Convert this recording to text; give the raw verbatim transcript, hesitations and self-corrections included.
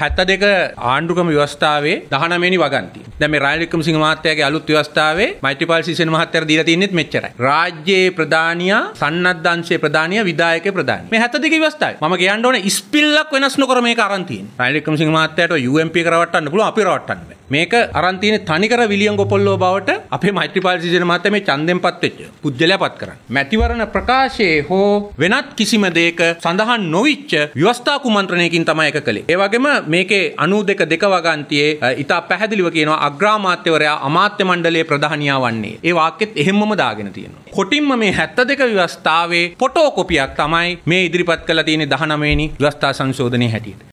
හැත්තෑ දෙක ආණ්ඩුක්‍රම ව්‍යවස්ථාවේ දහනවය වෙනි වගන්තිය. දැන් මේ රනිල් වික්‍රමසිංහ මහත්තයාගේ අලුත් ව්‍යවස්ථාවේ මෛත්‍රීපාල සිරිසේන මහත්තයාට දීලා තින්නෙත් මෙච්චරයි. රාජ්‍යයේ ප්‍රධානියා, සන්නද්ධ අංශයේ ප්‍රධානියා, විධායකයේ ප්‍රධානියා. මේ හැත්තෑ දෙක ව්‍යවස්ථාවේ. මම කියන්න ඕනේ ඉස්පිල්ලක් වෙනස් නොකර මේක අරන් තියෙන්නේ. රනිල් වික්‍රමසිංහ මහත්තයාට යූ එම් පී එක රවට්ටන්න පුළුවන්, අපි රවට්ටන්න බෑ. මේක අරන් තියෙන්නේ තනිකර විලියම් ගොපොල්ලෝ බවට අපේ මෛත්‍රීපාල සිරිසේන මහත්තයා මේ ඡන්දෙන් පත් වෙච්ච පුජ්‍යලයා පත් කරන්නේ. මැතිවරණ ප්‍රකාශයේ හෝ වෙනත් කිසිම දෙයක සඳහන් නොවිච්ච ව්‍යවස්ථා කුමන්ත්‍රණයකින් තමයි ඒක කළේ. ඒ වගේම මේකේ අනූ දෙක දෙක වගන්තියේ ඉතා පැහැදිලිව කියනවා අග්‍රාමාත්‍යවරයා අමාත්‍ය මණ්ඩලයේ ප්‍රධානියා වන්නේ. ඒ වාක්‍යෙත් එහෙම්මම දාගෙන තියෙනවා. කොටින්ම මේ හැත්තෑ දෙක ව්‍යවස්ථාවේ ෆොටෝ කොපියක් තමයි මේ ඉදිරිපත් කරලා තියෙන දහනවය වෙනි ව්‍යවස්ථා සංශෝධනයේ හැටියට.